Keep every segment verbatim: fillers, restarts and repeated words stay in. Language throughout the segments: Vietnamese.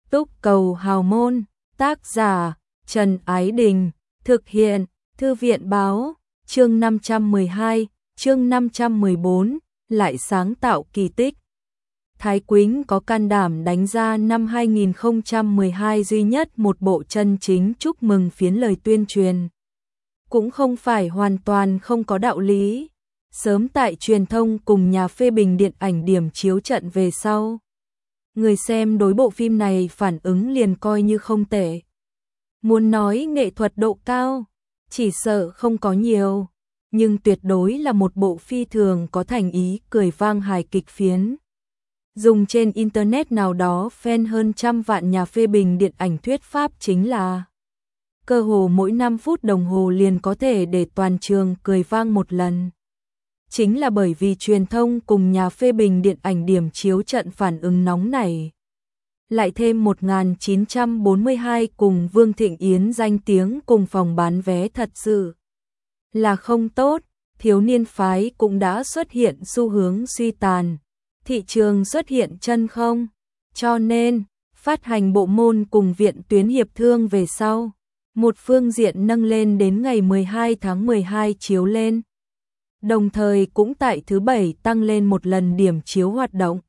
Túc Cầu Hào Môn, tác giả Trần Ái Đình, thực hiện Thư viện Báo, chương năm trăm mười hai, chương năm trăm mười bốn, lại sáng tạo kỳ tích. Thái Quýnh có can đảm đánh ra năm hai nghìn không trăm mười hai duy nhất một bộ chân chính chúc mừng phiến lời tuyên truyền. Cũng không phải hoàn toàn không có đạo lý. Sớm tại truyền thông cùng nhà phê bình điện ảnh điểm chiếu trận về sau, người xem đối bộ phim này phản ứng liền coi như không tệ. Muốn nói nghệ thuật độ cao, chỉ sợ không có nhiều, nhưng tuyệt đối là một bộ phi thường có thành ý cười vang hài kịch phiến. Dùng trên internet nào đó fan hơn trăm vạn nhà phê bình điện ảnh thuyết pháp chính là cơ hồ mỗi năm phút đồng hồ liền có thể để toàn trường cười vang một lần. Chính là bởi vì truyền thông cùng nhà phê bình điện ảnh điểm chiếu trận phản ứng nóng này. Lại thêm một nghìn chín trăm bốn mươi hai cùng Vương Thịnh Yến danh tiếng cùng phòng bán vé thật sự là không tốt, thiếu niên phái cũng đã xuất hiện xu hướng suy tàn, thị trường xuất hiện chân không, cho nên phát hành bộ môn cùng viện tuyến hiệp thương về sau, một phương diện nâng lên đến ngày mười hai tháng mười hai chiếu lên. Đồng thời cũng tại thứ bảy tăng lên một lần điểm chiếu hoạt động.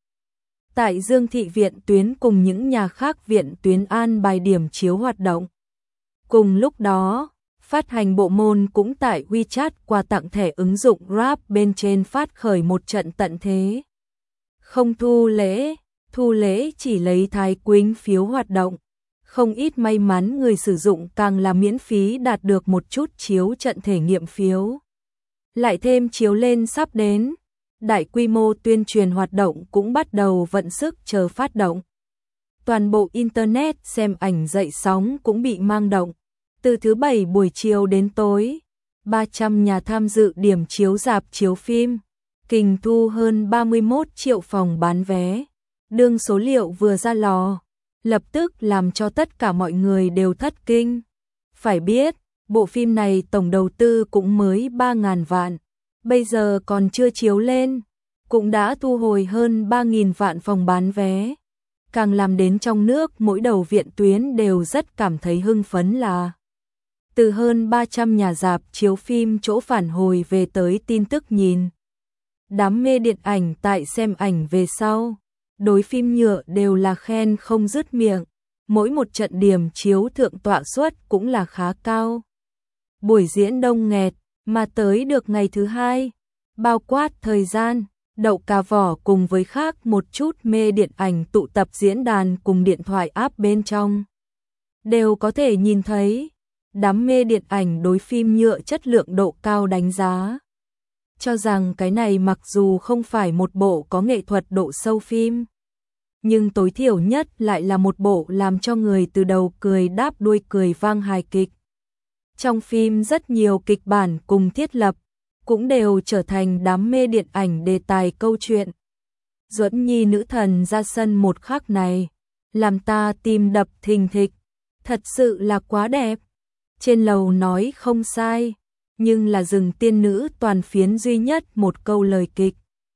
Tại Dương Thị viện tuyến cùng những nhà khác viện tuyến an bài điểm chiếu hoạt động. Cùng lúc đó, phát hành bộ môn cũng tại WeChat quà tặng thẻ ứng dụng Grab bên trên phát khởi một trận tận thế. Không thu lễ, thu lễ chỉ lấy Thái Quýnh phiếu hoạt động. Không ít may mắn người sử dụng càng là miễn phí đạt được một chút chiếu trận thể nghiệm phiếu. Lại thêm chiếu lên sắp đến, đại quy mô tuyên truyền hoạt động cũng bắt đầu vận sức chờ phát động. Toàn bộ Internet xem ảnh dậy sóng cũng bị mang động. Từ thứ bảy buổi chiều đến tối, ba trăm nhà tham dự điểm chiếu rạp chiếu phim, kình thu hơn ba mươi mốt triệu phòng bán vé. Đương số liệu vừa ra lò, lập tức làm cho tất cả mọi người đều thất kinh. Phải biết, bộ phim này tổng đầu tư cũng mới ba nghìn vạn, bây giờ còn chưa chiếu lên, cũng đã thu hồi hơn ba nghìn vạn phòng bán vé. Càng làm đến trong nước mỗi đầu viện tuyến đều rất cảm thấy hưng phấn là từ hơn ba trăm nhà rạp chiếu phim chỗ phản hồi về tới tin tức nhìn. Đám mê điện ảnh tại xem ảnh về sau, đối phim nhựa đều là khen không dứt miệng, mỗi một trận điểm chiếu thượng tọa suất cũng là khá cao. Buổi diễn đông nghẹt, mà tới được ngày thứ hai, bao quát thời gian, Đậu Cà Vỏ cùng với khác một chút mê điện ảnh tụ tập diễn đàn cùng điện thoại app bên trong. Đều có thể nhìn thấy, đám mê điện ảnh đối phim nhựa chất lượng độ cao đánh giá. Cho rằng cái này mặc dù không phải một bộ có nghệ thuật độ sâu phim, nhưng tối thiểu nhất lại là một bộ làm cho người từ đầu cười đáp đuôi cười vang hài kịch. Trong phim rất nhiều kịch bản cùng thiết lập, cũng đều trở thành đám mê điện ảnh đề tài câu chuyện. Duẫn Nhi nữ thần ra sân một khắc này, làm ta tim đập thình thịch, thật sự là quá đẹp. Trên lầu nói không sai, nhưng là Rừng tiên nữ toàn phiến duy nhất một câu lời kịch.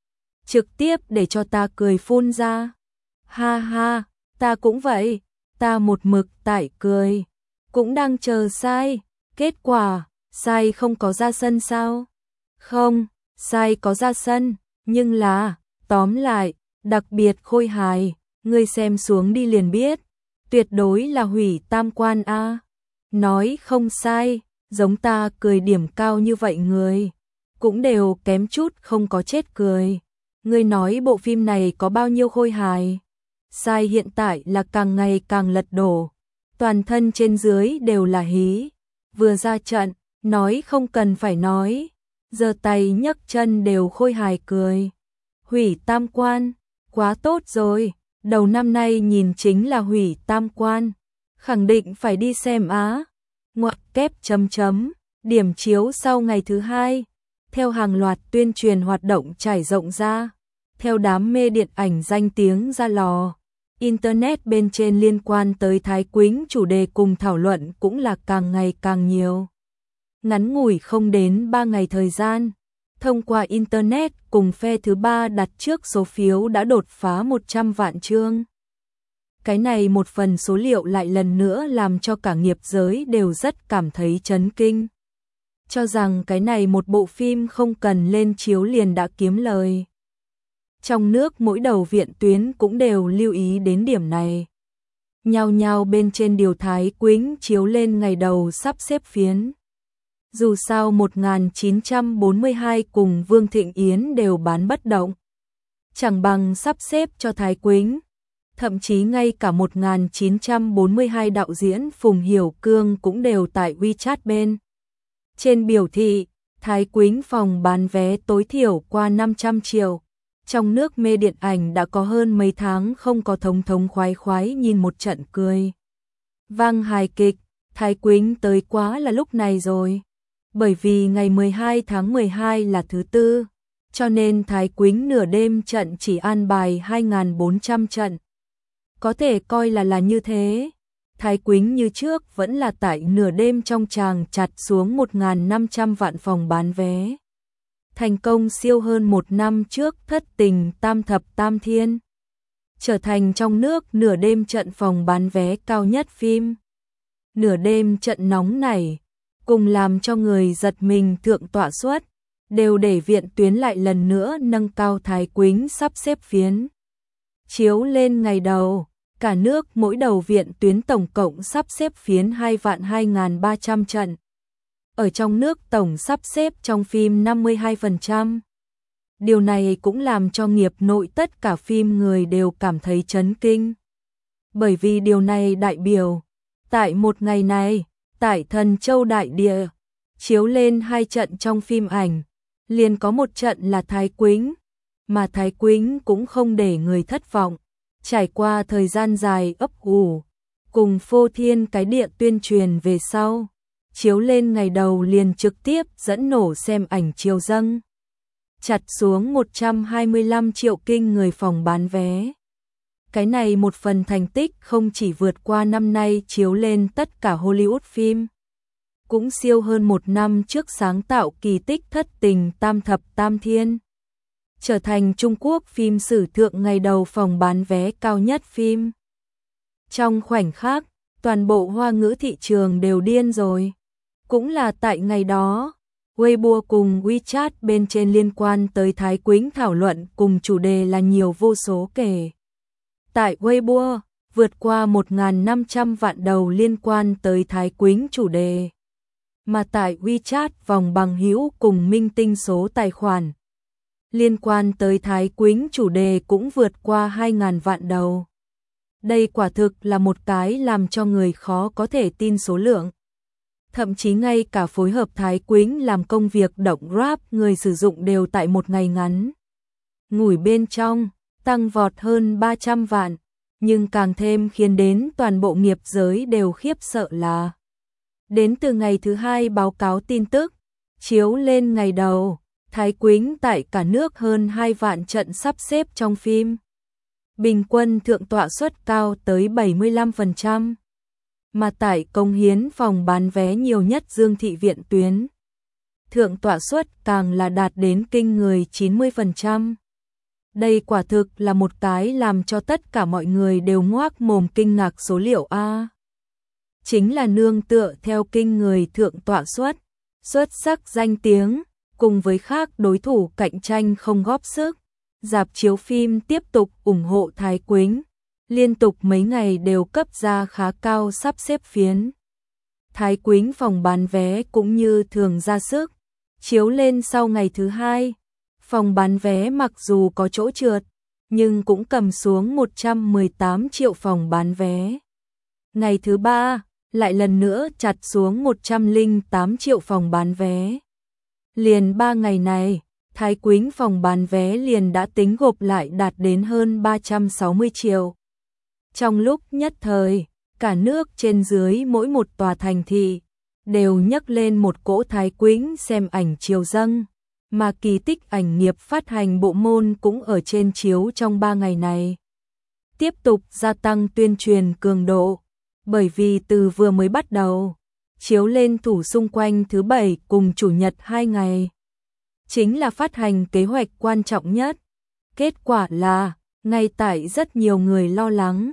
Trực tiếp để cho ta cười phun ra. Ha ha, ta cũng vậy, ta một mực tại cười, cũng đang chờ sai. Kết quả, sai không có ra sân sao? Không, sai có ra sân, nhưng là, tóm lại, đặc biệt khôi hài, ngươi xem xuống đi liền biết, tuyệt đối là hủy tam quan a. Nói không sai, giống ta cười điểm cao như vậy người, cũng đều kém chút không có chết cười. Ngươi nói bộ phim này có bao nhiêu khôi hài? Sai hiện tại là càng ngày càng lật đổ, toàn thân trên dưới đều là hí. Vừa ra trận, nói không cần phải nói, giơ tay nhấc chân đều khôi hài cười. Hủy tam quan, quá tốt rồi, đầu năm nay nhìn chính là hủy tam quan, khẳng định phải đi xem á. Ngoặc kép chấm chấm, điểm chiếu sau ngày thứ hai, theo hàng loạt tuyên truyền hoạt động trải rộng ra, theo đám mê điện ảnh danh tiếng ra lò. Internet bên trên liên quan tới Thái Quýnh chủ đề cùng thảo luận cũng là càng ngày càng nhiều. Ngắn ngủi không đến ba ngày thời gian, thông qua Internet cùng phe thứ ba đặt trước số phiếu đã đột phá một trăm vạn chương. Cái này một phần số liệu lại lần nữa làm cho cả nghiệp giới đều rất cảm thấy chấn kinh. Cho rằng cái này một bộ phim không cần lên chiếu liền đã kiếm lời. Trong nước mỗi đầu viện tuyến cũng đều lưu ý đến điểm này. Nhao nhao bên trên điều Thái Quýnh chiếu lên ngày đầu sắp xếp phiến. Dù sao một nghìn chín trăm bốn mươi hai cùng Vương Thịnh Yến đều bán bất động. Chẳng bằng sắp xếp cho Thái Quýnh. Thậm chí ngay cả một nghìn chín trăm bốn mươi hai đạo diễn Phùng Hiểu Cương cũng đều tại WeChat bên. Trên biểu thị, Thái Quýnh phòng bán vé tối thiểu qua năm trăm triệu. Trong nước mê điện ảnh đã có hơn mấy tháng không có thống thống khoái khoái nhìn một trận cười. Vang hài kịch, Thái Quýnh tới quá là lúc này rồi. Bởi vì ngày mười hai tháng mười hai là thứ tư, cho nên Thái Quýnh nửa đêm trận chỉ an bài hai nghìn bốn trăm trận. Có thể coi là là như thế. Thái Quýnh như trước vẫn là tại nửa đêm trong tràng chặt xuống một nghìn năm trăm vạn phòng bán vé. Thành công siêu hơn một năm trước Thất Tình Tam Thập Tam Thiên. Trở thành trong nước nửa đêm trận phòng bán vé cao nhất phim. Nửa đêm trận nóng này, cùng làm cho người giật mình thượng tọa suất, đều để viện tuyến lại lần nữa nâng cao Thái Quýnh sắp xếp phiến. Chiếu lên ngày đầu, cả nước mỗi đầu viện tuyến tổng cộng sắp xếp phiến hai vạn hai nghìn ba trăm trận. Ở trong nước tổng sắp xếp trong phim năm mươi hai phần trăm. Điều này cũng làm cho nghiệp nội tất cả phim người đều cảm thấy chấn kinh. Bởi vì điều này đại biểu, tại một ngày này, tại Thần Châu Đại Địa, chiếu lên hai trận trong phim ảnh, liền có một trận là Thái Quýnh, mà Thái Quýnh cũng không để người thất vọng. Trải qua thời gian dài ấp ủ, cùng phô thiên cái địa tuyên truyền về sau, chiếu lên ngày đầu liền trực tiếp dẫn nổ xem ảnh chiếu dâng. Chặt xuống một trăm hai mươi lăm triệu kinh người phòng bán vé. Cái này một phần thành tích không chỉ vượt qua năm nay chiếu lên tất cả Hollywood phim, cũng siêu hơn một năm trước sáng tạo kỳ tích Thất Tình Tam Thập Tam Thiên. Trở thành Trung Quốc phim sử thượng ngày đầu phòng bán vé cao nhất phim. Trong khoảnh khắc, toàn bộ Hoa ngữ thị trường đều điên rồi. Cũng là tại ngày đó, Weibo cùng WeChat bên trên liên quan tới Thái Quýnh thảo luận cùng chủ đề là nhiều vô số kể. Tại Weibo, vượt qua một nghìn năm trăm vạn đầu liên quan tới Thái Quýnh chủ đề. Mà tại WeChat vòng bằng hữu cùng minh tinh số tài khoản liên quan tới Thái Quýnh chủ đề cũng vượt qua hai nghìn vạn đầu. Đây quả thực là một cái làm cho người khó có thể tin số lượng. Thậm chí ngay cả phối hợp Thái Quýnh làm công việc động rap người sử dụng đều tại một ngày ngắn ngủi bên trong, tăng vọt hơn ba trăm vạn. Nhưng càng thêm khiến đến toàn bộ nghiệp giới đều khiếp sợ là đến từ ngày thứ hai báo cáo tin tức, chiếu lên ngày đầu, Thái Quýnh tại cả nước hơn hai vạn trận sắp xếp trong phim. Bình quân thượng tọa suất cao tới bảy mươi lăm phần trăm. Mà tại công hiến phòng bán vé nhiều nhất Dương Thị Viện Tuyến, thượng tọa suất càng là đạt đến kinh người chín mươi phần trăm. Đây quả thực là một cái làm cho tất cả mọi người đều ngoác mồm kinh ngạc số liệu A. Chính là nương tựa theo kinh người thượng tọa suất, xuất sắc danh tiếng, cùng với khác đối thủ cạnh tranh không góp sức. Rạp chiếu phim tiếp tục ủng hộ Thái Quýnh, liên tục mấy ngày đều cấp ra khá cao sắp xếp phiến. Thái Quýnh phòng bán vé cũng như thường ra sức, chiếu lên sau ngày thứ hai. Phòng bán vé mặc dù có chỗ trượt, nhưng cũng cầm xuống một trăm mười tám triệu phòng bán vé. Ngày thứ ba, lại lần nữa chặt xuống một trăm lẻ tám triệu phòng bán vé. Liền ba ngày này, Thái Quýnh phòng bán vé liền đã tính gộp lại đạt đến hơn ba trăm sáu mươi triệu. Trong lúc nhất thời, cả nước trên dưới mỗi một tòa thành thị đều nhấc lên một cỗ Thái Quýnh xem ảnh chiếu dâng, mà kỳ tích ảnh nghiệp phát hành bộ môn cũng ở trên chiếu trong ba ngày này. Tiếp tục gia tăng tuyên truyền cường độ, bởi vì từ vừa mới bắt đầu, chiếu lên thủ xung quanh thứ bảy cùng chủ nhật hai ngày. Chính là phát hành kế hoạch quan trọng nhất. Kết quả là, ngay tại rất nhiều người lo lắng,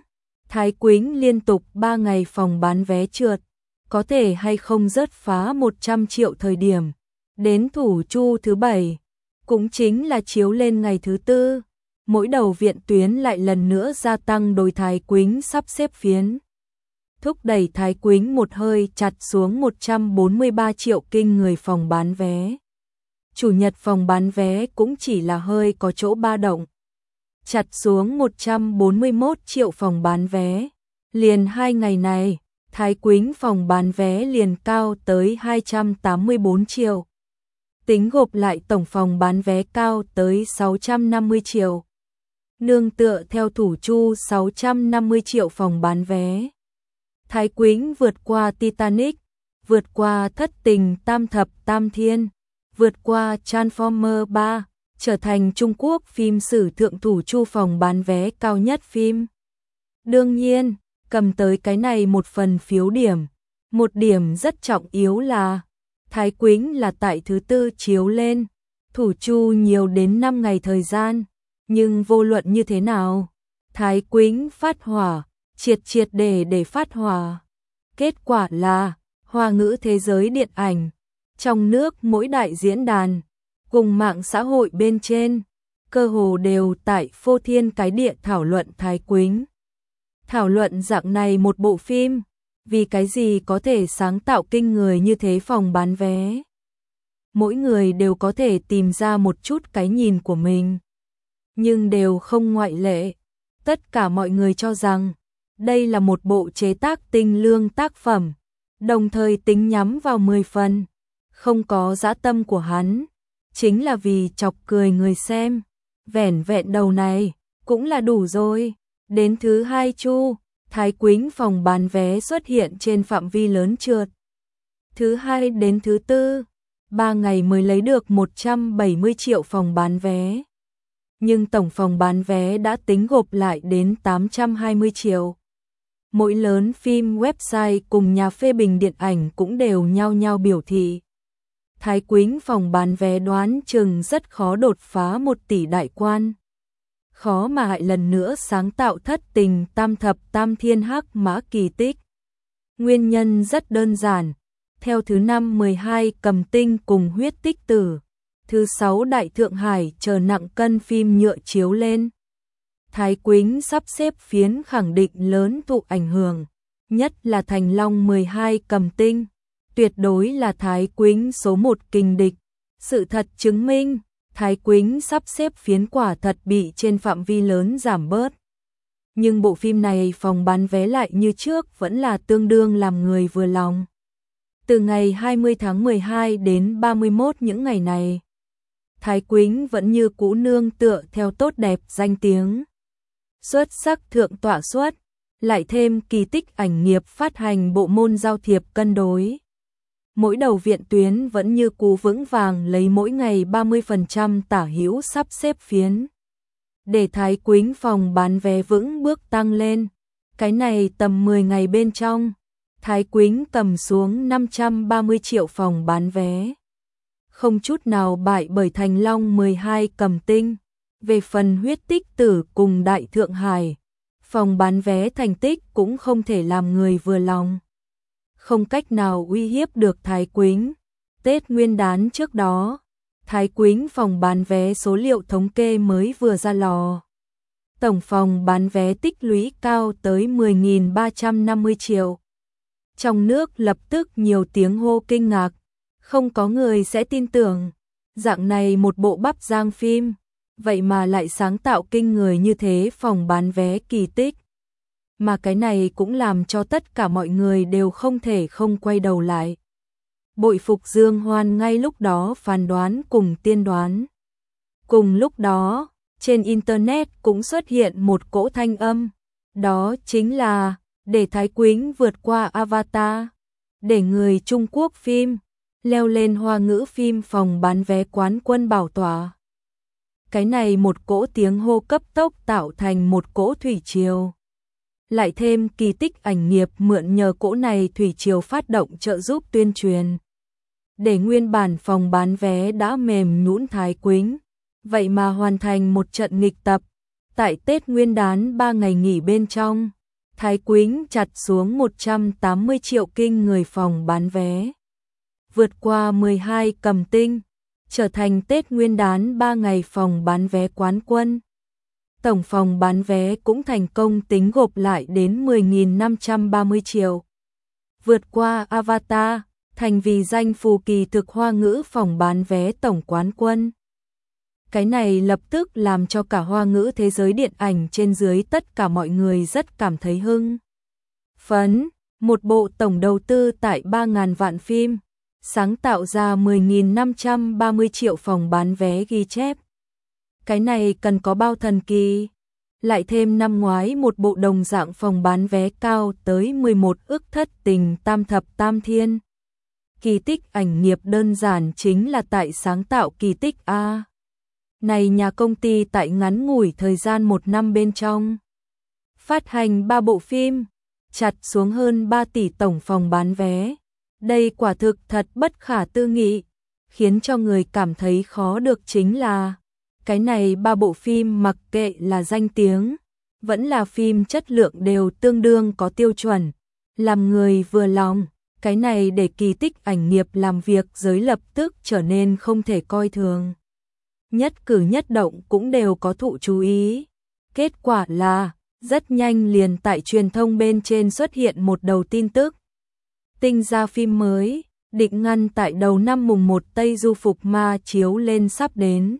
Thái Quýnh liên tục ba ngày phòng bán vé trượt, có thể hay không rớt phá một trăm triệu thời điểm. Đến thủ chu thứ bảy, cũng chính là chiếu lên ngày thứ tư, mỗi đầu viện tuyến lại lần nữa gia tăng đối Thái Quýnh sắp xếp phiến. Thúc đẩy Thái Quýnh một hơi chặt xuống một trăm bốn mươi ba triệu kinh người phòng bán vé. Chủ nhật phòng bán vé cũng chỉ là hơi có chỗ ba động. Chặt xuống một trăm bốn mươi mốt triệu phòng bán vé. Liền hai ngày này, Thái Quýnh phòng bán vé liền cao tới hai trăm tám mươi bốn triệu. Tính gộp lại tổng phòng bán vé cao tới sáu trăm năm mươi triệu. Nương tựa theo thủ chu sáu trăm năm mươi triệu phòng bán vé. Thái Quýnh vượt qua Titanic, vượt qua Thất Tình Tam Thập Tam Thiên, vượt qua Transformer ba, trở thành Trung Quốc phim sử thượng thủ chu phòng bán vé cao nhất phim. Đương nhiên, cầm tới cái này một phần phiếu điểm. Một điểm rất trọng yếu là Thái Quýnh là tại thứ tư chiếu lên, thủ chu nhiều đến năm ngày thời gian, nhưng vô luận như thế nào, Thái Quýnh phát hỏa, triệt triệt để để phát hỏa. Kết quả là, Hoa ngữ thế giới điện ảnh, trong nước mỗi đại diễn đàn, cùng mạng xã hội bên trên, cơ hồ đều tại phô thiên cái địa thảo luận Thái Quýnh. Thảo luận dạng này một bộ phim, vì cái gì có thể sáng tạo kinh người như thế phòng bán vé. Mỗi người đều có thể tìm ra một chút cái nhìn của mình, nhưng đều không ngoại lệ. Tất cả mọi người cho rằng, đây là một bộ chế tác tinh lương tác phẩm, đồng thời tính nhắm vào mười phần, không có dã tâm của hắn, chính là vì chọc cười người xem. Vẻn vẹn đầu này, cũng là đủ rồi. Đến thứ hai chu, Thái Quýnh phòng bán vé xuất hiện trên phạm vi lớn trượt. Thứ hai đến thứ tư, ba ngày mới lấy được một trăm bảy mươi triệu phòng bán vé. Nhưng tổng phòng bán vé đã tính gộp lại đến tám trăm hai mươi triệu. Mỗi lớn phim website cùng nhà phê bình điện ảnh cũng đều nhao nhao biểu thị. Thái Quýnh phòng bán vé đoán chừng rất khó đột phá một tỷ đại quan. Khó mà lại lần nữa sáng tạo Thất Tình Tam Thập Tam Thiên hắc mã kỳ tích. Nguyên nhân rất đơn giản. Theo thứ năm mười hai Cầm Tinh cùng Huyết Tích Tử, thứ sáu Đại Thượng Hải chờ nặng cân phim nhựa chiếu lên. Thái Quýnh sắp xếp phiến khẳng định lớn thụ ảnh hưởng, nhất là Thành Long mười hai Cầm Tinh, tuyệt đối là Thái Quýnh số một kình địch. Sự thật chứng minh, Thái Quýnh sắp xếp phiến quả thật bị trên phạm vi lớn giảm bớt. Nhưng bộ phim này phòng bán vé lại như trước vẫn là tương đương làm người vừa lòng. Từ ngày hai mươi tháng mười hai đến ba mươi mốt những ngày này, Thái Quýnh vẫn như cũ nương tựa theo tốt đẹp danh tiếng. Xuất sắc thượng tọa xuất, lại thêm kỳ tích ảnh nghiệp phát hành bộ môn giao thiệp cân đối. Mỗi đầu viện tuyến vẫn như cũ vững vàng lấy mỗi ngày ba mươi phần trăm tả hữu sắp xếp phiến. Để Thái Quýnh phòng bán vé vững bước tăng lên, cái này tầm mười ngày bên trong, Thái Quýnh cầm xuống năm trăm ba mươi triệu phòng bán vé. Không chút nào bại bởi Thành Long mười hai Cầm Tinh. Về phần Huyết Tích Tử cùng Đại Thượng Hải, phòng bán vé thành tích cũng không thể làm người vừa lòng. Không cách nào uy hiếp được Thái Quýnh. Tết Nguyên đán trước đó, Thái Quýnh phòng bán vé số liệu thống kê mới vừa ra lò. Tổng phòng bán vé tích lũy cao tới mười nghìn ba trăm năm mươi triệu. Trong nước lập tức nhiều tiếng hô kinh ngạc, không có người sẽ tin tưởng. Dạng này một bộ bắp giang phim, vậy mà lại sáng tạo kinh người như thế phòng bán vé kỳ tích. Mà cái này cũng làm cho tất cả mọi người đều không thể không quay đầu lại. Bội phục Dương Hoan ngay lúc đó phán đoán cùng tiên đoán. Cùng lúc đó, trên Internet cũng xuất hiện một cỗ thanh âm. Đó chính là, để Thái Quýnh vượt qua Avatar. Để người Trung Quốc phim, leo lên Hoa ngữ phim phòng bán vé quán quân bảo tỏa. Cái này một cỗ tiếng hô cấp tốc tạo thành một cỗ thủy triều. Lại thêm kỳ tích ảnh nghiệp mượn nhờ cỗ này thủy triều phát động trợ giúp tuyên truyền. Để nguyên bản phòng bán vé đã mềm nhũn Thái Quýnh, vậy mà hoàn thành một trận nghịch tập. Tại Tết Nguyên đán ba ngày nghỉ bên trong, Thái Quýnh chặt xuống một trăm tám mươi triệu kinh người phòng bán vé. Vượt qua mười hai cầm tinh, trở thành Tết Nguyên đán ba ngày phòng bán vé quán quân. Tổng phòng bán vé cũng thành công tính gộp lại đến mười nghìn năm trăm ba mươi triệu. Vượt qua Avatar, thành vì danh phù kỳ thực Hoa ngữ phòng bán vé tổng quán quân. Cái này lập tức làm cho cả Hoa ngữ thế giới điện ảnh trên dưới tất cả mọi người rất cảm thấy hưng phấn. Một bộ tổng đầu tư tại ba nghìn vạn phim, sáng tạo ra mười nghìn năm trăm ba mươi triệu phòng bán vé ghi chép. Cái này cần có bao thần kỳ. Lại thêm năm ngoái một bộ đồng dạng phòng bán vé cao tới mười một ức Thất tình tam thập tam thiên. Kỳ tích ảnh nghiệp đơn giản chính là tại sáng tạo kỳ tích A. Này nhà công ty tại ngắn ngủi thời gian một năm bên trong. Phát hành ba bộ phim, chặt xuống hơn ba tỷ tổng phòng bán vé. Đây quả thực thật bất khả tư nghị, khiến cho người cảm thấy khó được chính là cái này ba bộ phim mặc kệ là danh tiếng, vẫn là phim chất lượng đều tương đương có tiêu chuẩn, làm người vừa lòng. Cái này để kỳ tích ảnh nghiệp làm việc giới lập tức trở nên không thể coi thường. Nhất cử nhất động cũng đều có thụ chú ý. Kết quả là, rất nhanh liền tại truyền thông bên trên xuất hiện một đầu tin tức. Tinh ra phim mới, định ngăn tại đầu năm mùng một Tây Du Phục Ma chiếu lên sắp đến.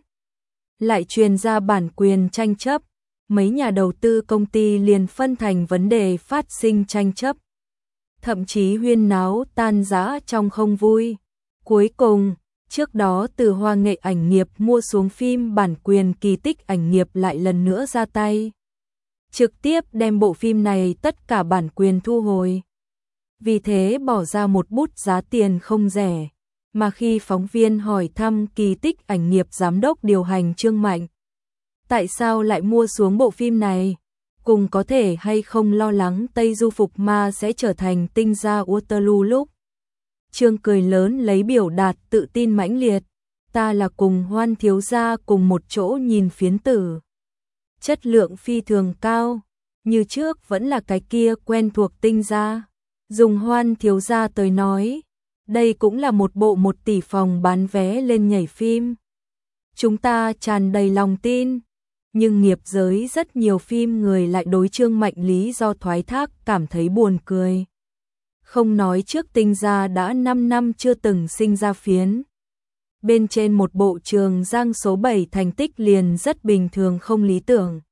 Lại truyền ra bản quyền tranh chấp, mấy nhà đầu tư công ty liền phân thành vấn đề phát sinh tranh chấp. Thậm chí huyên náo tan rã trong không vui. Cuối cùng, trước đó từ Hoa nghệ ảnh nghiệp mua xuống phim bản quyền kỳ tích ảnh nghiệp lại lần nữa ra tay. Trực tiếp đem bộ phim này tất cả bản quyền thu hồi. Vì thế bỏ ra một bút giá tiền không rẻ. Mà khi phóng viên hỏi thăm kỳ tích ảnh nghiệp giám đốc điều hành Trương Mạnh, tại sao lại mua xuống bộ phim này? Cùng có thể hay không lo lắng Tây Du Phục Ma sẽ trở thành tinh gia Waterloo lúc. Trương cười lớn lấy biểu đạt tự tin mãnh liệt. Ta là cùng Hoan thiếu gia cùng một chỗ nhìn phiến tử. Chất lượng phi thường cao, như trước vẫn là cái kia quen thuộc tinh gia. Dùng Hoan thiếu gia tới nói, đây cũng là một bộ một tỷ phòng bán vé lên nhảy phim. Chúng ta tràn đầy lòng tin. Nhưng nghiệp giới rất nhiều phim người lại đối Trương Mạnh lý do thoái thác cảm thấy buồn cười. Không nói trước tinh gia đã năm năm chưa từng sinh ra phiến. Bên trên một bộ Trường Giang số bảy thành tích liền rất bình thường không lý tưởng.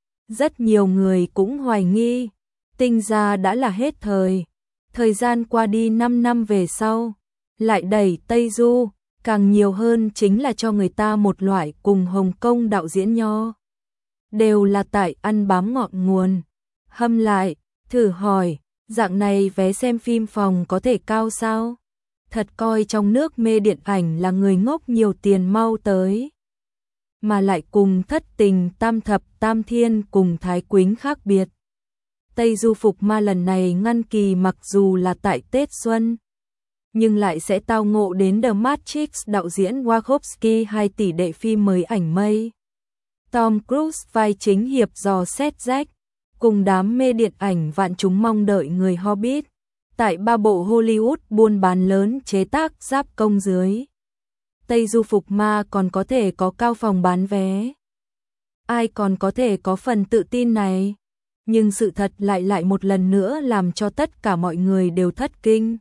Rất nhiều người cũng hoài nghi, tinh gia đã là hết thời. Thời gian qua đi năm năm về sau, lại đẩy Tây Du, càng nhiều hơn chính là cho người ta một loại cùng Hồng Kông đạo diễn nho. Đều là tại ăn bám ngọn nguồn. Hâm lại, thử hỏi, dạng này vé xem phim phòng có thể cao sao? Thật coi trong nước mê điện ảnh là người ngốc nhiều tiền mau tới. Mà lại cùng Thất tình tam thập tam thiên cùng Thái Quýnh khác biệt. Tây Du Phục Ma lần này ngăn kỳ mặc dù là tại Tết Xuân, nhưng lại sẽ tao ngộ đến The Matrix đạo diễn Wachowski hai tỷ đệ phim mới ảnh mây. Tom Cruise vai chính hiệp dò xét rách, cùng đám mê điện ảnh vạn chúng mong đợi người Hobbit, tại ba bộ Hollywood buôn bán lớn chế tác giáp công dưới. Tây Du Phục Ma còn có thể có cao phòng bán vé. Ai còn có thể có phần tự tin này? Nhưng sự thật lại lại một lần nữa làm cho tất cả mọi người đều thất kinh.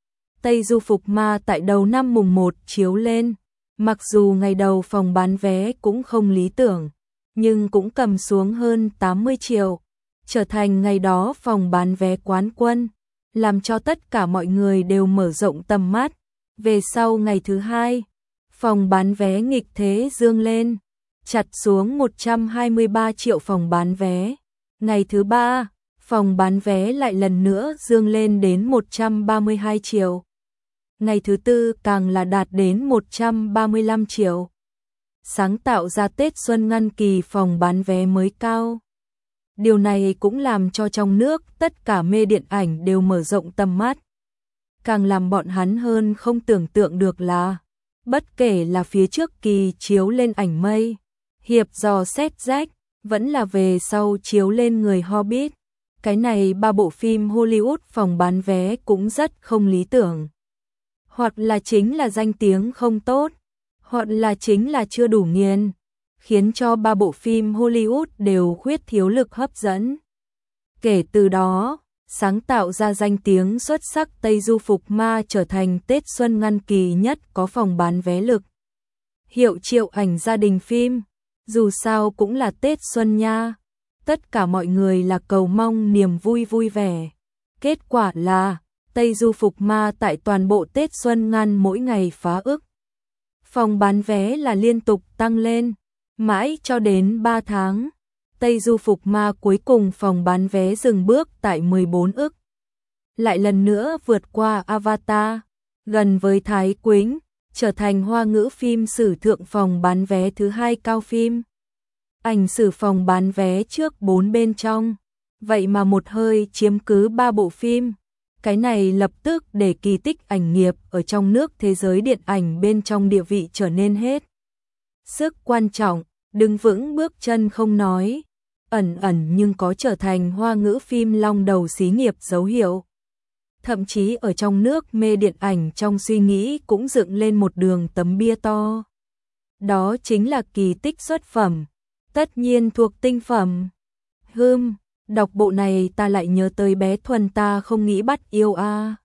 Tây Du Phục Ma tại đầu năm mùng một chiếu lên, mặc dù ngày đầu phòng bán vé cũng không lý tưởng, nhưng cũng cầm xuống hơn tám mươi triệu, trở thành ngày đó phòng bán vé quán quân, làm cho tất cả mọi người đều mở rộng tầm mắt. Về sau ngày thứ hai, phòng bán vé nghịch thế dương lên, chặt xuống một trăm hai mươi ba triệu phòng bán vé. Ngày thứ ba, phòng bán vé lại lần nữa dương lên đến một trăm ba mươi hai triệu. Ngày thứ tư càng là đạt đến một trăm ba mươi lăm triệu. Sáng tạo ra Tết Xuân ngăn kỳ phòng bán vé mới cao. Điều này cũng làm cho trong nước tất cả mê điện ảnh đều mở rộng tầm mắt. Càng làm bọn hắn hơn không tưởng tượng được là, bất kể là phía trước kỳ chiếu lên ảnh mây, hiệp dò xét rách, vẫn là về sau chiếu lên người Hobbit, cái này ba bộ phim Hollywood phòng bán vé cũng rất không lý tưởng. Hoặc là chính là danh tiếng không tốt, hoặc là chính là chưa đủ nghiền, khiến cho ba bộ phim Hollywood đều khuyết thiếu lực hấp dẫn. Kể từ đó, sáng tạo ra danh tiếng xuất sắc Tây Du Phục Ma trở thành Tết Xuân ngăn kỳ nhất có phòng bán vé lực. Hiệu triệu ảnh gia đình phim, dù sao cũng là Tết Xuân nha, tất cả mọi người là cầu mong niềm vui vui vẻ. Kết quả là, Tây Du Phục Ma tại toàn bộ Tết Xuân ngăn mỗi ngày phá ức. Phòng bán vé là liên tục tăng lên, mãi cho đến ba tháng. Tây Du Phục Ma cuối cùng phòng bán vé dừng bước tại mười bốn ức. Lại lần nữa vượt qua Avatar, gần với Thái Quýnh, trở thành Hoa ngữ phim sử thượng phòng bán vé thứ hai cao phim. Ảnh sử phòng bán vé trước bốn bên trong, vậy mà một hơi chiếm cứ ba bộ phim. Cái này lập tức để kỳ tích ảnh nghiệp ở trong nước thế giới điện ảnh bên trong địa vị trở nên hết sức quan trọng, đứng vững bước chân không nói, ẩn ẩn nhưng có trở thành Hoa ngữ phim long đầu xí nghiệp dấu hiệu. Thậm chí ở trong nước mê điện ảnh trong suy nghĩ cũng dựng lên một đường tấm bia to. Đó chính là kỳ tích xuất phẩm, tất nhiên thuộc tinh phẩm. Hừm, đọc bộ này ta lại nhớ tới bé Thuần ta không nghĩ bắt yêu a. À.